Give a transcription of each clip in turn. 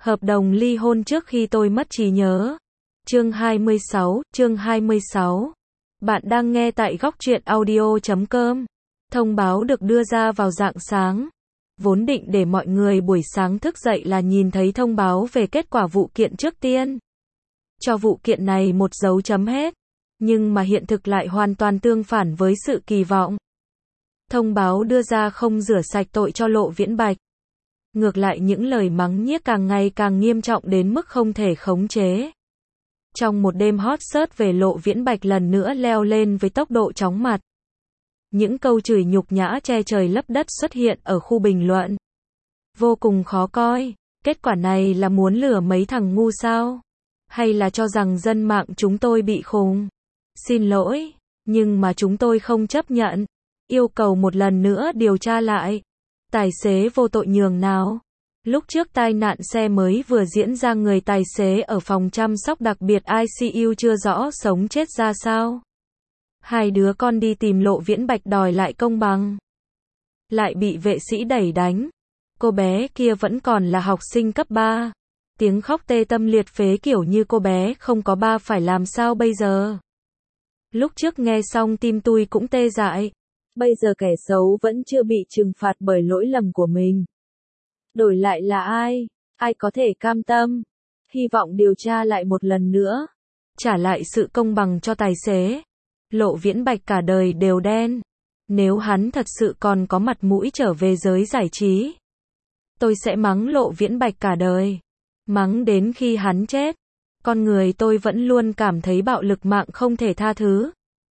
Hợp đồng ly hôn trước khi tôi mất trí nhớ. Chương 26. Bạn đang nghe tại góc truyện audio.com. Thông báo được đưa ra vào rạng sáng. Vốn định để mọi người buổi sáng thức dậy là nhìn thấy thông báo về kết quả vụ kiện trước tiên. Cho vụ kiện này một dấu chấm hết. Nhưng mà hiện thực lại hoàn toàn tương phản với sự kỳ vọng. Thông báo đưa ra không rửa sạch tội cho Lộ Viễn Bạch. Ngược lại những lời mắng nhiếc càng ngày càng nghiêm trọng đến mức không thể khống chế. Trong một đêm hot search về Lộ Viễn Bạch lần nữa leo lên với tốc độ chóng mặt. Những câu chửi nhục nhã che trời lấp đất xuất hiện ở khu bình luận. Vô cùng khó coi, kết quả này là muốn lừa mấy thằng ngu sao? Hay là cho rằng dân mạng chúng tôi bị khùng? Xin lỗi, nhưng mà chúng tôi không chấp nhận. Yêu cầu một lần nữa điều tra lại. Tài xế vô tội nhường nào? Lúc trước tai nạn xe mới vừa diễn ra, người tài xế ở phòng chăm sóc đặc biệt ICU chưa rõ sống chết ra sao. Hai đứa con đi tìm Lộ Viễn Bạch đòi lại công bằng. Lại bị vệ sĩ đẩy đánh. Cô bé kia vẫn còn là học sinh cấp 3. Tiếng khóc tê tâm liệt phế kiểu như cô bé không có ba phải làm sao bây giờ. Lúc trước nghe xong tim tôi cũng tê dại. Bây giờ kẻ xấu vẫn chưa bị trừng phạt bởi lỗi lầm của mình. Đổi lại là ai? Ai có thể cam tâm? Hy vọng điều tra lại một lần nữa. Trả lại sự công bằng cho tài xế. Lộ Viễn Bạch cả đời đều đen. Nếu hắn thật sự còn có mặt mũi trở về giới giải trí, tôi sẽ mắng Lộ Viễn Bạch cả đời. Mắng đến khi hắn chết. Con người tôi vẫn luôn cảm thấy bạo lực mạng không thể tha thứ.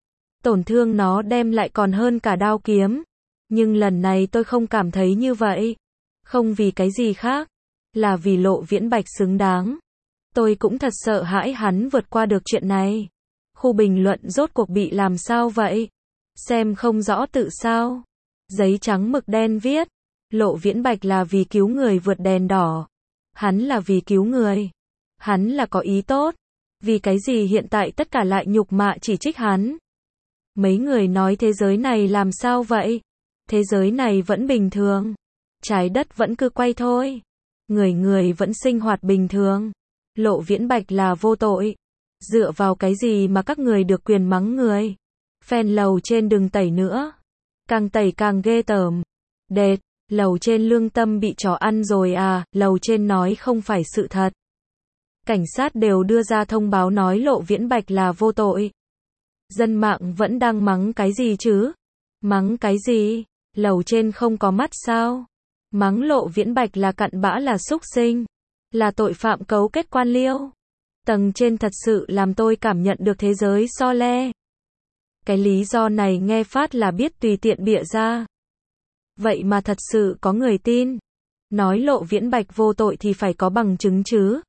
Tổn thương nó đem lại còn hơn cả đao kiếm. Nhưng lần này tôi không cảm thấy như vậy. Không vì cái gì khác. Là vì Lộ Viễn Bạch xứng đáng. Tôi cũng thật sợ hãi hắn vượt qua được chuyện này. Khu bình luận rốt cuộc bị làm sao vậy? Xem không rõ tự sao? Giấy trắng mực đen viết. Lộ Viễn Bạch là vì cứu người vượt đèn đỏ. Hắn là vì cứu người. Hắn là có ý tốt. Vì cái gì hiện tại tất cả lại nhục mạ chỉ trích hắn? Mấy người nói thế giới này làm sao vậy? Thế giới này vẫn bình thường. Trái đất vẫn cứ quay thôi. Người người vẫn sinh hoạt bình thường. Lộ Viễn Bạch là vô tội. Dựa vào cái gì mà các người được quyền mắng người? Fan lầu trên đừng tẩy nữa. Càng tẩy càng ghê tởm. Đệt, lầu trên lương tâm bị chó ăn rồi à? Lầu trên nói không phải sự thật. Cảnh sát đều đưa ra thông báo nói Lộ Viễn Bạch là vô tội. Dân mạng vẫn đang mắng cái gì chứ? Mắng cái gì? Lầu trên không có mắt sao? Mắng Lộ Viễn Bạch là cặn bã, là súc sinh, là tội phạm cấu kết quan liêu. Tầng trên thật sự làm tôi cảm nhận được thế giới so le. Cái lý do này nghe phát là biết tùy tiện bịa ra. Vậy mà thật sự có người tin. Nói Lộ Viễn Bạch vô tội thì phải có bằng chứng chứ.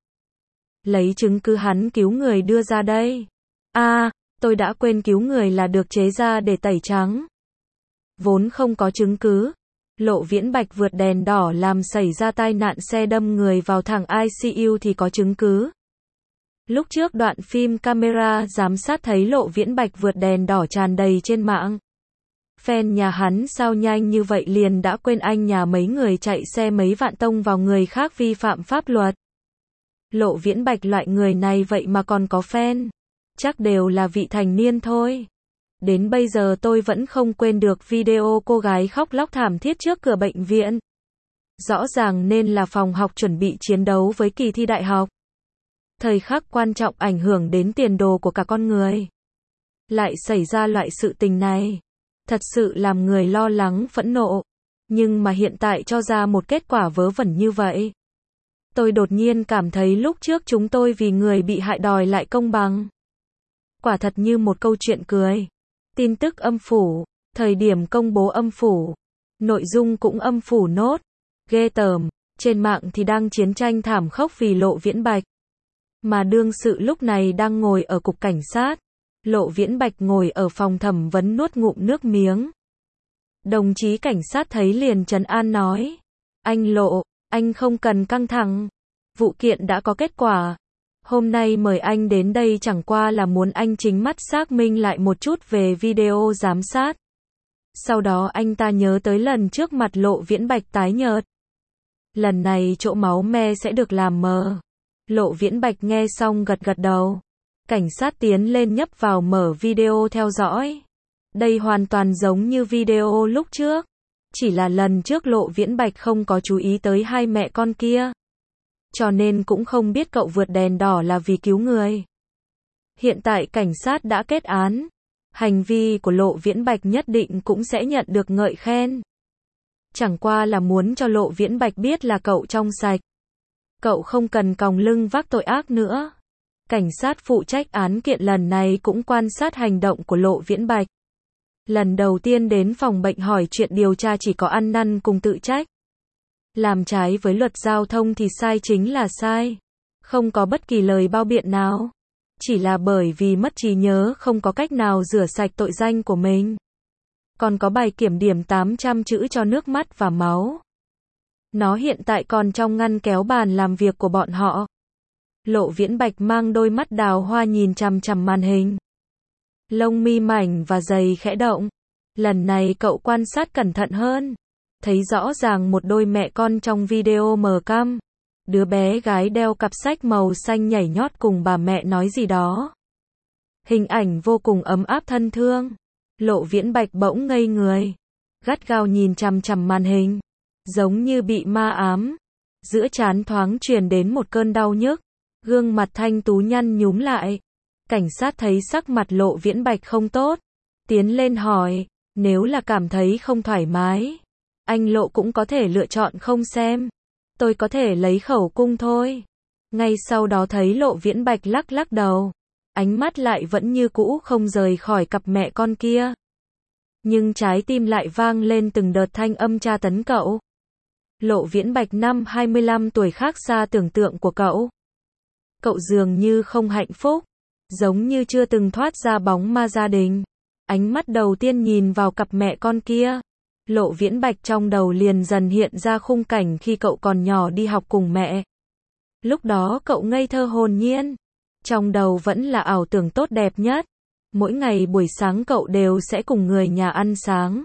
Lấy chứng cứ hắn cứu người đưa ra đây. Tôi đã quên, cứu người là được chế ra để tẩy trắng. Vốn không có chứng cứ. Lộ Viễn Bạch vượt đèn đỏ làm xảy ra tai nạn xe đâm người vào thẳng ICU thì có chứng cứ. Lúc trước đoạn phim camera giám sát thấy Lộ Viễn Bạch vượt đèn đỏ tràn đầy trên mạng. Fan nhà hắn sao nhanh như vậy liền đã quên anh nhà mấy người chạy xe mấy vạn tông vào người khác vi phạm pháp luật. Lộ Viễn Bạch loại người này vậy mà còn có fan. Chắc đều là vị thành niên thôi. Đến bây giờ tôi vẫn không quên được video cô gái khóc lóc thảm thiết trước cửa bệnh viện. Rõ ràng nên là phòng học chuẩn bị chiến đấu với kỳ thi đại học. Thời khắc quan trọng ảnh hưởng đến tiền đồ của cả con người. Lại xảy ra loại sự tình này. Thật sự làm người lo lắng phẫn nộ. Nhưng mà hiện tại cho ra một kết quả vớ vẩn như vậy. Tôi đột nhiên cảm thấy lúc trước chúng tôi vì người bị hại đòi lại công bằng. Quả thật như một câu chuyện cười. Tin tức âm phủ, thời điểm công bố âm phủ, nội dung cũng âm phủ nốt. Ghê tởm, trên mạng thì đang chiến tranh thảm khốc vì Lộ Viễn Bạch. Mà đương sự lúc này đang ngồi ở cục cảnh sát. Lộ Viễn Bạch ngồi ở phòng thẩm vấn nuốt ngụm nước miếng. Đồng chí cảnh sát thấy liền trấn an nói. Anh Lộ, anh không cần căng thẳng. Vụ kiện đã có kết quả. Hôm nay mời anh đến đây chẳng qua là muốn anh chính mắt xác minh lại một chút về video giám sát. Sau đó anh ta nhớ tới lần trước mặt Lộ Viễn Bạch tái nhợt. Lần này chỗ máu me sẽ được làm mờ. Lộ Viễn Bạch nghe xong gật gật đầu. Cảnh sát tiến lên nhấp vào mở video theo dõi. Đây hoàn toàn giống như video lúc trước. Chỉ là lần trước Lộ Viễn Bạch không có chú ý tới hai mẹ con kia. Cho nên cũng không biết cậu vượt đèn đỏ là vì cứu người. Hiện tại cảnh sát đã kết án. Hành vi của Lộ Viễn Bạch nhất định cũng sẽ nhận được ngợi khen. Chẳng qua là muốn cho Lộ Viễn Bạch biết là cậu trong sạch. Cậu không cần còng lưng vác tội ác nữa. Cảnh sát phụ trách án kiện lần này cũng quan sát hành động của Lộ Viễn Bạch. Lần đầu tiên đến phòng bệnh hỏi chuyện điều tra chỉ có ăn năn cùng tự trách. Làm trái với luật giao thông thì sai chính là sai. Không có bất kỳ lời bao biện nào. Chỉ là bởi vì mất trí nhớ không có cách nào rửa sạch tội danh của mình. Còn có bài kiểm điểm 800 chữ cho nước mắt và máu. Nó hiện tại còn trong ngăn kéo bàn làm việc của bọn họ. Lộ Viễn Bạch mang đôi mắt đào hoa nhìn chằm chằm màn hình. Lông mi mảnh và dày khẽ động. Lần này cậu quan sát cẩn thận hơn. Thấy rõ ràng một đôi mẹ con trong video mờ cam. Đứa bé gái đeo cặp sách màu xanh nhảy nhót cùng bà mẹ nói gì đó. Hình ảnh vô cùng ấm áp thân thương. Lộ Viễn Bạch bỗng ngây người. Gắt gao nhìn chằm chằm màn hình. Giống như bị ma ám. Giữa trán thoáng truyền đến một cơn đau nhức. Gương mặt thanh tú nhăn nhúm lại. Cảnh sát thấy sắc mặt Lộ Viễn Bạch không tốt. Tiến lên hỏi. Nếu là cảm thấy không thoải mái. Anh Lộ cũng có thể lựa chọn không xem. Tôi có thể lấy khẩu cung thôi. Ngay sau đó thấy Lộ Viễn Bạch lắc lắc đầu. Ánh mắt lại vẫn như cũ không rời khỏi cặp mẹ con kia. Nhưng trái tim lại vang lên từng đợt thanh âm tra tấn cậu. Lộ Viễn Bạch năm 25 tuổi khác xa tưởng tượng của cậu. Cậu dường như không hạnh phúc. Giống như chưa từng thoát ra bóng ma gia đình. Ánh mắt đầu tiên nhìn vào cặp mẹ con kia. Lộ Viễn Bạch trong đầu liền dần hiện ra khung cảnh khi cậu còn nhỏ đi học cùng mẹ. Lúc đó cậu ngây thơ hồn nhiên. Trong đầu vẫn là ảo tưởng tốt đẹp nhất. Mỗi ngày buổi sáng cậu đều sẽ cùng người nhà ăn sáng.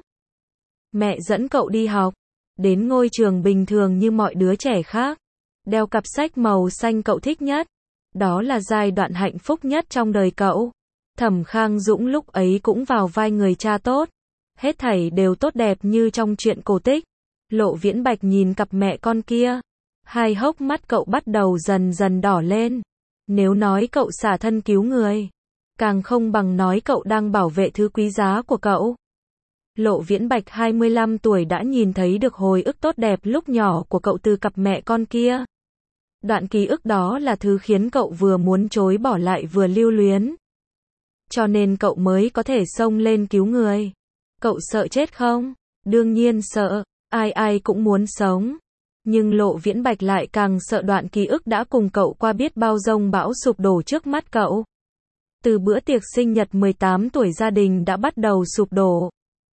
Mẹ dẫn cậu đi học. Đến ngôi trường bình thường như mọi đứa trẻ khác. Đeo cặp sách màu xanh cậu thích nhất. Đó là giai đoạn hạnh phúc nhất trong đời cậu. Thẩm Khang Dũng lúc ấy cũng vào vai người cha tốt. Hết thảy đều tốt đẹp như trong truyện cổ tích. Lộ Viễn Bạch nhìn cặp mẹ con kia. Hai hốc mắt cậu bắt đầu dần dần đỏ lên. Nếu nói cậu xả thân cứu người. Càng không bằng nói cậu đang bảo vệ thứ quý giá của cậu. Lộ Viễn Bạch 25 tuổi đã nhìn thấy được hồi ức tốt đẹp lúc nhỏ của cậu từ cặp mẹ con kia. Đoạn ký ức đó là thứ khiến cậu vừa muốn chối bỏ lại vừa lưu luyến. Cho nên cậu mới có thể xông lên cứu người. Cậu sợ chết không? Đương nhiên sợ, ai ai cũng muốn sống. Nhưng Lộ Viễn Bạch lại càng sợ đoạn ký ức đã cùng cậu qua biết bao giông bão sụp đổ trước mắt cậu. Từ bữa tiệc sinh nhật 18 tuổi gia đình đã bắt đầu sụp đổ.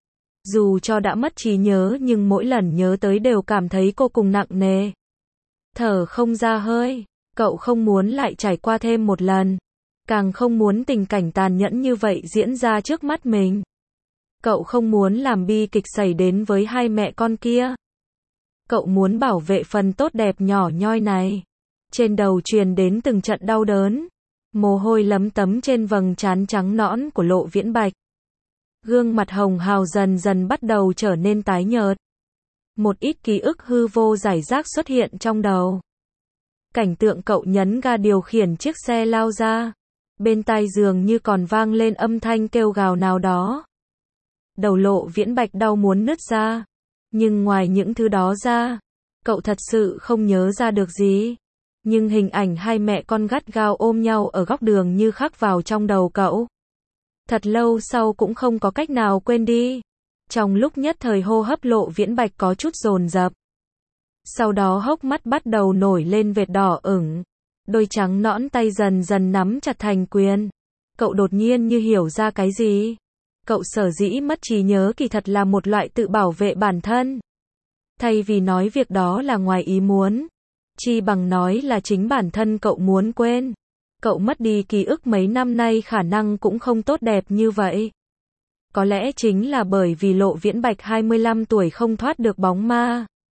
Dù cho đã mất trí nhớ nhưng mỗi lần nhớ tới đều cảm thấy cô cùng nặng nề. Thở không ra hơi, cậu không muốn lại trải qua thêm một lần. Càng không muốn tình cảnh tàn nhẫn như vậy diễn ra trước mắt mình. Cậu không muốn làm bi kịch xảy đến với hai mẹ con kia. Cậu muốn bảo vệ phần tốt đẹp nhỏ nhoi này. Trên đầu truyền đến từng trận đau đớn. Mồ hôi lấm tấm trên vầng trán trắng nõn của Lộ Viễn Bạch. Gương mặt hồng hào dần dần bắt đầu trở nên tái nhợt. Một ít ký ức hư vô rải rác xuất hiện trong đầu. Cảnh tượng cậu nhấn ga điều khiển chiếc xe lao ra. Bên tai dường như còn vang lên âm thanh kêu gào nào đó. Đầu Lộ Viễn Bạch đau muốn nứt ra. Nhưng ngoài những thứ đó ra, cậu thật sự không nhớ ra được gì. Nhưng hình ảnh hai mẹ con gắt gao ôm nhau ở góc đường như khắc vào trong đầu cậu. Thật lâu sau cũng không có cách nào quên đi. Trong lúc nhất thời hô hấp Lộ Viễn Bạch có chút dồn dập. Sau đó hốc mắt bắt đầu nổi lên vệt đỏ ửng. Đôi trắng nõn tay dần dần nắm chặt thành quyền. Cậu đột nhiên như hiểu ra cái gì. Cậu sở dĩ mất trí nhớ kỳ thật là một loại tự bảo vệ bản thân. Thay vì nói việc đó là ngoài ý muốn, chi bằng nói là chính bản thân cậu muốn quên. Cậu mất đi ký ức mấy năm nay khả năng cũng không tốt đẹp như vậy. Có lẽ chính là bởi vì Lộ Viễn Bạch 25 tuổi không thoát được bóng ma.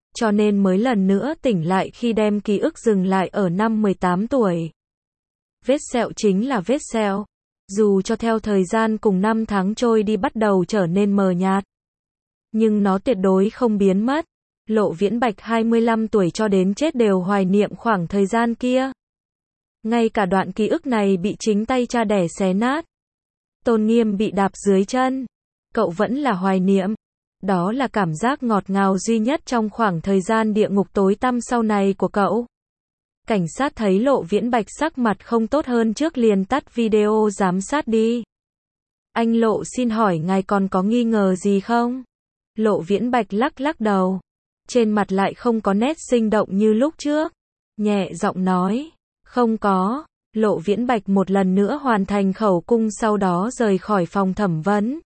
cho nên mới lần nữa tỉnh lại khi đem ký ức dừng lại ở năm 18 tuổi. Vết sẹo chính là vết sẹo, dù cho theo thời gian cùng năm tháng trôi đi bắt đầu trở nên mờ nhạt, nhưng nó tuyệt đối không biến mất. Lộ Viễn Bạch 25 tuổi cho đến chết đều hoài niệm khoảng thời gian kia. Ngay cả đoạn ký ức này bị chính tay cha đẻ xé nát, tôn nghiêm bị đạp dưới chân, cậu vẫn là hoài niệm. Đó là cảm giác ngọt ngào duy nhất trong khoảng thời gian địa ngục tối tăm sau này của cậu. Cảnh sát thấy Lộ Viễn Bạch sắc mặt không tốt hơn trước liền tắt video giám sát đi. Anh Lộ xin hỏi ngài còn có nghi ngờ gì không? Lộ Viễn Bạch lắc lắc đầu. Trên mặt lại không có nét sinh động như lúc trước. Nhẹ giọng nói. Không có. Lộ Viễn Bạch một lần nữa hoàn thành khẩu cung sau đó rời khỏi phòng thẩm vấn.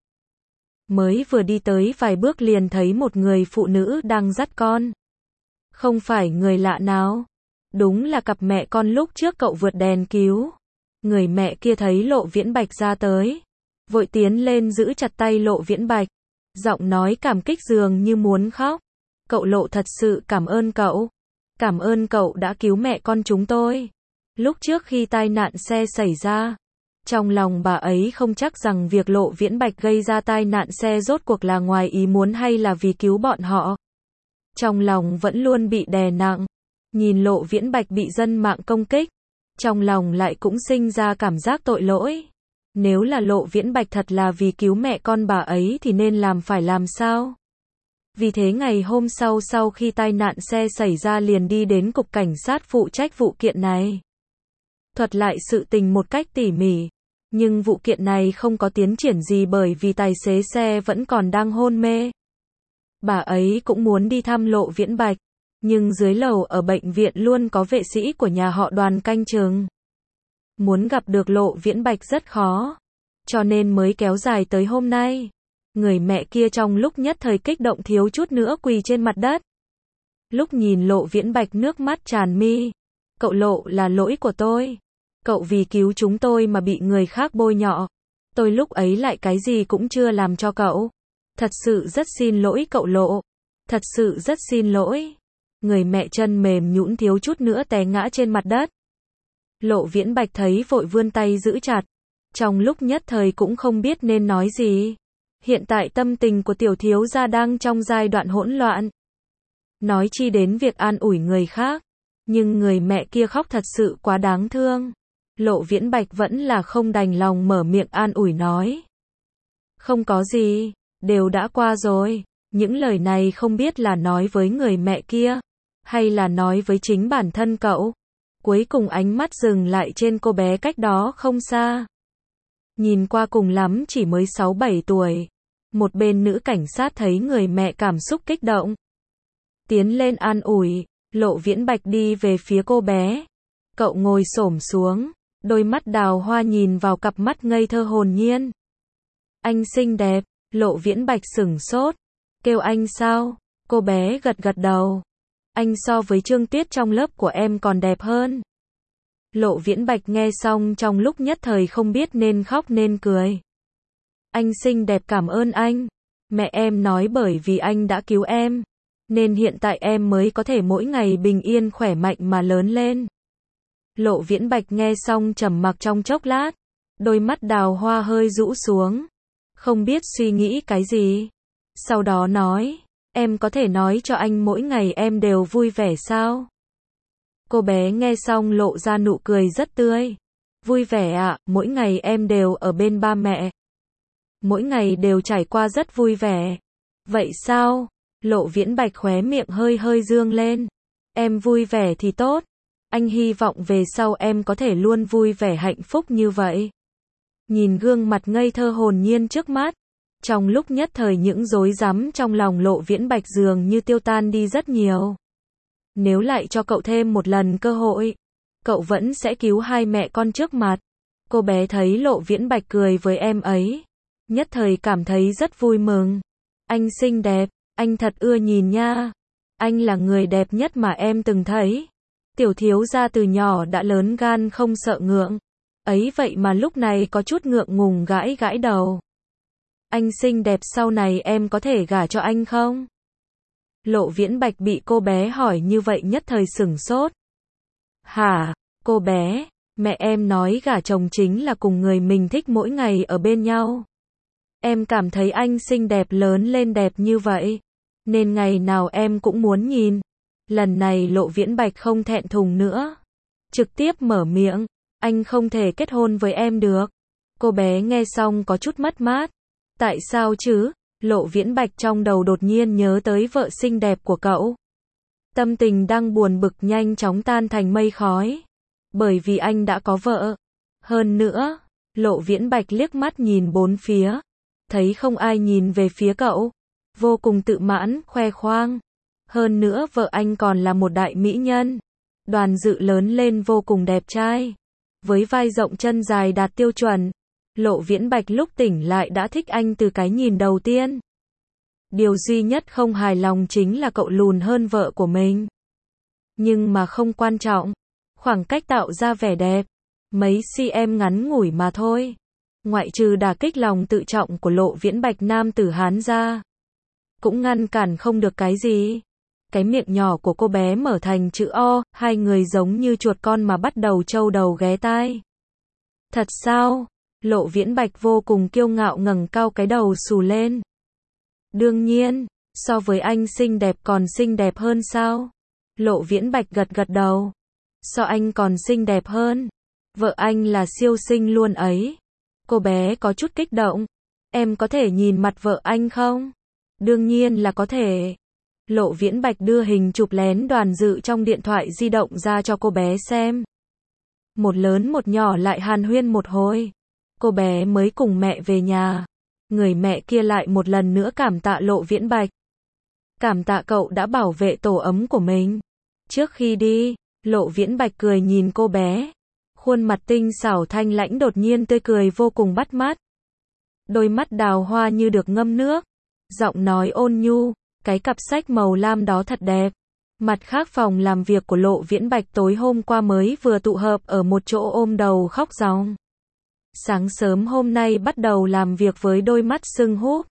Mới vừa đi tới vài bước liền thấy một người phụ nữ đang dắt con. Không phải người lạ nào. Đúng là cặp mẹ con lúc trước cậu vượt đèn cứu. Người mẹ kia thấy Lộ Viễn Bạch ra tới, vội tiến lên giữ chặt tay Lộ Viễn Bạch. Giọng nói cảm kích dường như muốn khóc. Cậu Lộ thật sự cảm ơn cậu. Cảm ơn cậu đã cứu mẹ con chúng tôi. Lúc trước khi tai nạn xe xảy ra, trong lòng bà ấy không chắc rằng việc Lộ Viễn Bạch gây ra tai nạn xe rốt cuộc là ngoài ý muốn hay là vì cứu bọn họ. Trong lòng vẫn luôn bị đè nặng. Nhìn Lộ Viễn Bạch bị dân mạng công kích, trong lòng lại cũng sinh ra cảm giác tội lỗi. Nếu là Lộ Viễn Bạch thật là vì cứu mẹ con bà ấy thì nên phải làm sao? Vì thế ngày hôm sau khi tai nạn xe xảy ra liền đi đến cục cảnh sát phụ trách vụ kiện này. Thuật lại sự tình một cách tỉ mỉ. Nhưng vụ kiện này không có tiến triển gì bởi vì tài xế xe vẫn còn đang hôn mê. Bà ấy cũng muốn đi thăm Lộ Viễn Bạch. Nhưng dưới lầu ở bệnh viện luôn có vệ sĩ của nhà họ Đoàn canh chừng. Muốn gặp được Lộ Viễn Bạch rất khó. Cho nên mới kéo dài tới hôm nay. Người mẹ kia trong lúc nhất thời kích động thiếu chút nữa quỳ trên mặt đất. Lúc nhìn Lộ Viễn Bạch nước mắt tràn mi. Cậu Lộ là lỗi của tôi. Cậu vì cứu chúng tôi mà bị người khác bôi nhọ. Tôi lúc ấy lại cái gì cũng chưa làm cho cậu. Thật sự rất xin lỗi cậu Lộ. Thật sự rất xin lỗi. Người mẹ chân mềm nhũn thiếu chút nữa té ngã trên mặt đất. Lộ Viễn Bạch thấy vội vươn tay giữ chặt. Trong lúc nhất thời cũng không biết nên nói gì. Hiện tại tâm tình của tiểu thiếu gia đang trong giai đoạn hỗn loạn. Nói chi đến việc an ủi người khác. Nhưng người mẹ kia khóc thật sự quá đáng thương. Lộ Viễn Bạch vẫn là không đành lòng mở miệng an ủi nói. Không có gì, đều đã qua rồi. Những lời này không biết là nói với người mẹ kia, hay là nói với chính bản thân cậu. Cuối cùng ánh mắt dừng lại trên cô bé cách đó không xa. Nhìn qua cùng lắm chỉ mới 6-7 tuổi. Một bên nữ cảnh sát thấy người mẹ cảm xúc kích động. Tiến lên an ủi, Lộ Viễn Bạch đi về phía cô bé. Cậu ngồi xổm xuống, đôi mắt đào hoa nhìn vào cặp mắt ngây thơ hồn nhiên. Anh xinh đẹp, Lộ Viễn Bạch sửng sốt. Kêu anh sao? Cô bé gật gật đầu. Anh so với Trương Tuyết trong lớp của em còn đẹp hơn. Lộ Viễn Bạch nghe xong trong lúc nhất thời không biết nên khóc nên cười. Anh xinh đẹp cảm ơn anh. Mẹ em nói bởi vì anh đã cứu em, nên hiện tại em mới có thể mỗi ngày bình yên khỏe mạnh mà lớn lên. Lộ Viễn Bạch nghe xong trầm mặc trong chốc lát. Đôi mắt đào hoa hơi rũ xuống. Không biết suy nghĩ cái gì. Sau đó nói, em có thể nói cho anh mỗi ngày em đều vui vẻ sao? Cô bé nghe xong lộ ra nụ cười rất tươi. Vui vẻ ạ, mỗi ngày em đều ở bên ba mẹ. Mỗi ngày đều trải qua rất vui vẻ. Vậy sao? Lộ Viễn Bạch khóe miệng hơi hơi dương lên. Em vui vẻ thì tốt. Anh hy vọng về sau em có thể luôn vui vẻ hạnh phúc như vậy. Nhìn gương mặt ngây thơ hồn nhiên trước mắt. Trong lúc nhất thời những rối rắm trong lòng Lộ Viễn Bạch dường như tiêu tan đi rất nhiều. Nếu lại cho cậu thêm một lần cơ hội, cậu vẫn sẽ cứu hai mẹ con trước mặt. Cô bé thấy Lộ Viễn Bạch cười với em ấy, nhất thời cảm thấy rất vui mừng. Anh xinh đẹp, anh thật ưa nhìn nha. Anh là người đẹp nhất mà em từng thấy. Tiểu thiếu gia từ nhỏ đã lớn gan không sợ ngượng. Ấy vậy mà lúc này có chút ngượng ngùng gãi gãi đầu. Anh xinh đẹp sau này em có thể gả cho anh không? Lộ Viễn Bạch bị cô bé hỏi như vậy nhất thời sửng sốt. Hả, cô bé, mẹ em nói gả chồng chính là cùng người mình thích mỗi ngày ở bên nhau. Em cảm thấy anh xinh đẹp lớn lên đẹp như vậy, nên ngày nào em cũng muốn nhìn. Lần này Lộ Viễn Bạch không thẹn thùng nữa, trực tiếp mở miệng, anh không thể kết hôn với em được. Cô bé nghe xong có chút mất mát. Tại sao chứ? Lộ Viễn Bạch trong đầu đột nhiên nhớ tới vợ xinh đẹp của cậu. Tâm tình đang buồn bực nhanh chóng tan thành mây khói. Bởi vì anh đã có vợ. Hơn nữa, Lộ Viễn Bạch liếc mắt nhìn bốn phía. Thấy không ai nhìn về phía cậu. Vô cùng tự mãn, khoe khoang. Hơn nữa vợ anh còn là một đại mỹ nhân. Đoàn Dự lớn lên vô cùng đẹp trai. Với vai rộng chân dài đạt tiêu chuẩn. Lộ Viễn Bạch lúc tỉnh lại đã thích anh từ cái nhìn đầu tiên. Điều duy nhất không hài lòng chính là cậu lùn hơn vợ của mình. Nhưng mà không quan trọng. Khoảng cách tạo ra vẻ đẹp. Mấy cm ngắn ngủi mà thôi. Ngoại trừ đả kích lòng tự trọng của Lộ Viễn Bạch nam tử Hán ra. Cũng ngăn cản không được cái gì. Cái miệng nhỏ của cô bé mở thành chữ O, hai người giống như chuột con mà bắt đầu trâu đầu ghé tai. Thật sao? Lộ Viễn Bạch vô cùng kiêu ngạo ngẩng cao cái đầu xù lên. Đương nhiên, so với anh xinh đẹp còn xinh đẹp hơn sao? Lộ Viễn Bạch gật gật đầu. So anh còn xinh đẹp hơn. Vợ anh là siêu xinh luôn ấy. Cô bé có chút kích động. Em có thể nhìn mặt vợ anh không? Đương nhiên là có thể. Lộ Viễn Bạch đưa hình chụp lén Đoàn Dự trong điện thoại di động ra cho cô bé xem. Một lớn một nhỏ lại hàn huyên một hồi. Cô bé mới cùng mẹ về nhà. Người mẹ kia lại một lần nữa cảm tạ Lộ Viễn Bạch. Cảm tạ cậu đã bảo vệ tổ ấm của mình. Trước khi đi, Lộ Viễn Bạch cười nhìn cô bé. Khuôn mặt tinh xảo thanh lãnh đột nhiên tươi cười vô cùng bắt mắt. Đôi mắt đào hoa như được ngâm nước. Giọng nói ôn nhu, cái cặp sách màu lam đó thật đẹp. Mặt khác phòng làm việc của Lộ Viễn Bạch tối hôm qua mới vừa tụ hợp ở một chỗ ôm đầu khóc ròng. Sáng sớm hôm nay bắt đầu làm việc với đôi mắt sưng húp.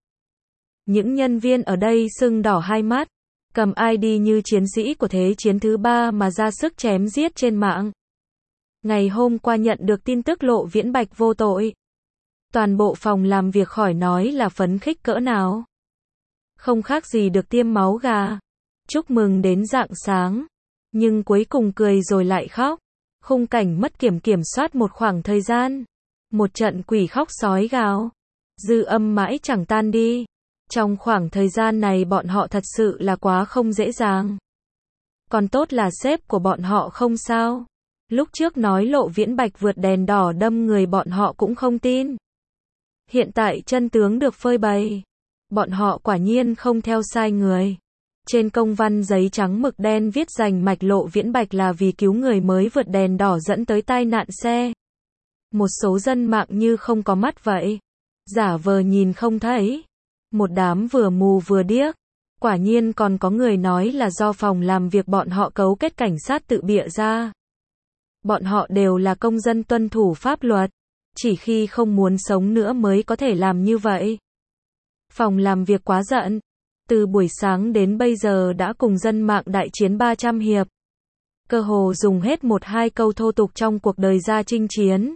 Những nhân viên ở đây sưng đỏ hai mắt, cầm ID như chiến sĩ của Thế chiến thứ 3 mà ra sức chém giết trên mạng. Ngày hôm qua nhận được tin tức Lộ Viễn Bạch vô tội. Toàn bộ phòng làm việc khỏi nói là phấn khích cỡ nào. Không khác gì được tiêm máu gà. Chúc mừng đến rạng sáng. Nhưng cuối cùng cười rồi lại khóc. Khung cảnh mất kiểm soát một khoảng thời gian. Một trận quỷ khóc sói gào. Dư âm mãi chẳng tan đi. Trong khoảng thời gian này bọn họ thật sự là quá không dễ dàng. Còn tốt là sếp của bọn họ không sao. Lúc trước nói Lộ Viễn Bạch vượt đèn đỏ đâm người bọn họ cũng không tin. Hiện tại chân tướng được phơi bày. Bọn họ quả nhiên không theo sai người. Trên công văn giấy trắng mực đen viết rành mạch Lộ Viễn Bạch là vì cứu người mới vượt đèn đỏ dẫn tới tai nạn xe. Một số dân mạng như không có mắt vậy. Giả vờ nhìn không thấy. Một đám vừa mù vừa điếc. Quả nhiên còn có người nói là do phòng làm việc bọn họ cấu kết cảnh sát tự bịa ra. Bọn họ đều là công dân tuân thủ pháp luật. Chỉ khi không muốn sống nữa mới có thể làm như vậy. Phòng làm việc quá giận. Từ buổi sáng đến bây giờ đã cùng dân mạng đại chiến 300 hiệp. Cơ hồ dùng hết 1-2 câu thô tục trong cuộc đời ra chinh chiến.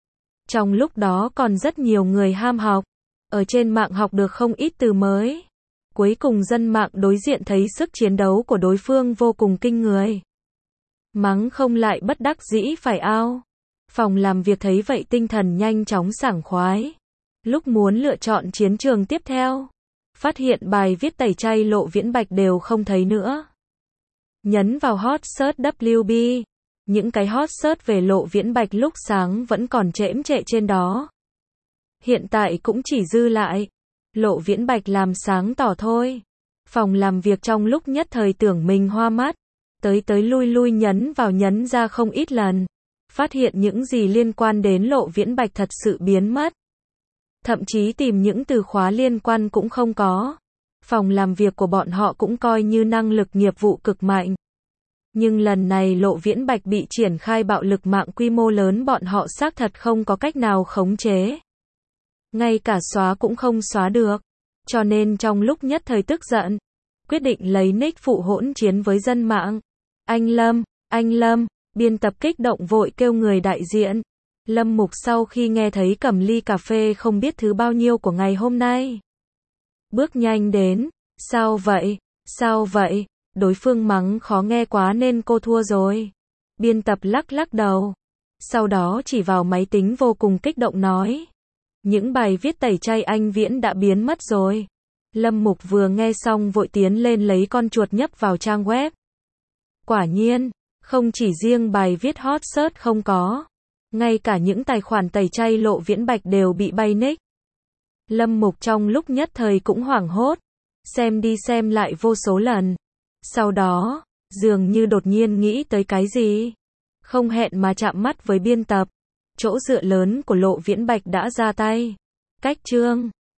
Trong lúc đó còn rất nhiều người ham học. Ở trên mạng học được không ít từ mới. Cuối cùng dân mạng đối diện thấy sức chiến đấu của đối phương vô cùng kinh người. Mắng không lại bất đắc dĩ phải ao. Phòng làm việc thấy vậy tinh thần nhanh chóng sảng khoái. Lúc muốn lựa chọn chiến trường tiếp theo, phát hiện bài viết tẩy chay Lộ Viễn Bạch đều không thấy nữa. Nhấn vào hot search WB. Những cái hot search về Lộ Viễn Bạch lúc sáng vẫn còn chễm chệ trên đó. Hiện tại cũng chỉ dư lại Lộ Viễn Bạch làm sáng tỏ thôi. Phòng làm việc trong lúc nhất thời tưởng mình hoa mắt. Tới lui nhấn vào nhấn ra không ít lần. Phát hiện những gì liên quan đến Lộ Viễn Bạch thật sự biến mất. Thậm chí tìm những từ khóa liên quan cũng không có. Phòng làm việc của bọn họ cũng coi như năng lực nghiệp vụ cực mạnh. Nhưng lần này Lộ Viễn Bạch bị triển khai bạo lực mạng quy mô lớn bọn họ xác thật không có cách nào khống chế. Ngay cả xóa cũng không xóa được. Cho nên trong lúc nhất thời tức giận, quyết định lấy nick phụ hỗn chiến với dân mạng. Anh Lâm, biên tập kích động vội kêu người đại diện. Lâm Mục sau khi nghe thấy cầm ly cà phê không biết thứ bao nhiêu của ngày hôm nay. Bước nhanh đến, sao vậy, đối phương mắng khó nghe quá nên cô thua rồi. Biên tập lắc đầu. Sau đó chỉ vào máy tính vô cùng kích động nói. Những bài viết tẩy chay anh Viễn đã biến mất rồi. Lâm Mục vừa nghe xong vội tiến lên lấy con chuột nhấp vào trang web. Quả nhiên, không chỉ riêng bài viết hot search không có. Ngay cả những tài khoản tẩy chay Lộ Viễn Bạch đều bị bay nick. Lâm Mục trong lúc nhất thời cũng hoảng hốt. Xem đi xem lại vô số lần. Sau đó, dường như đột nhiên nghĩ tới cái gì. Không hẹn mà chạm mắt với biên tập. Chỗ dựa lớn của Lộ Viễn Bạch đã ra tay. Cách chương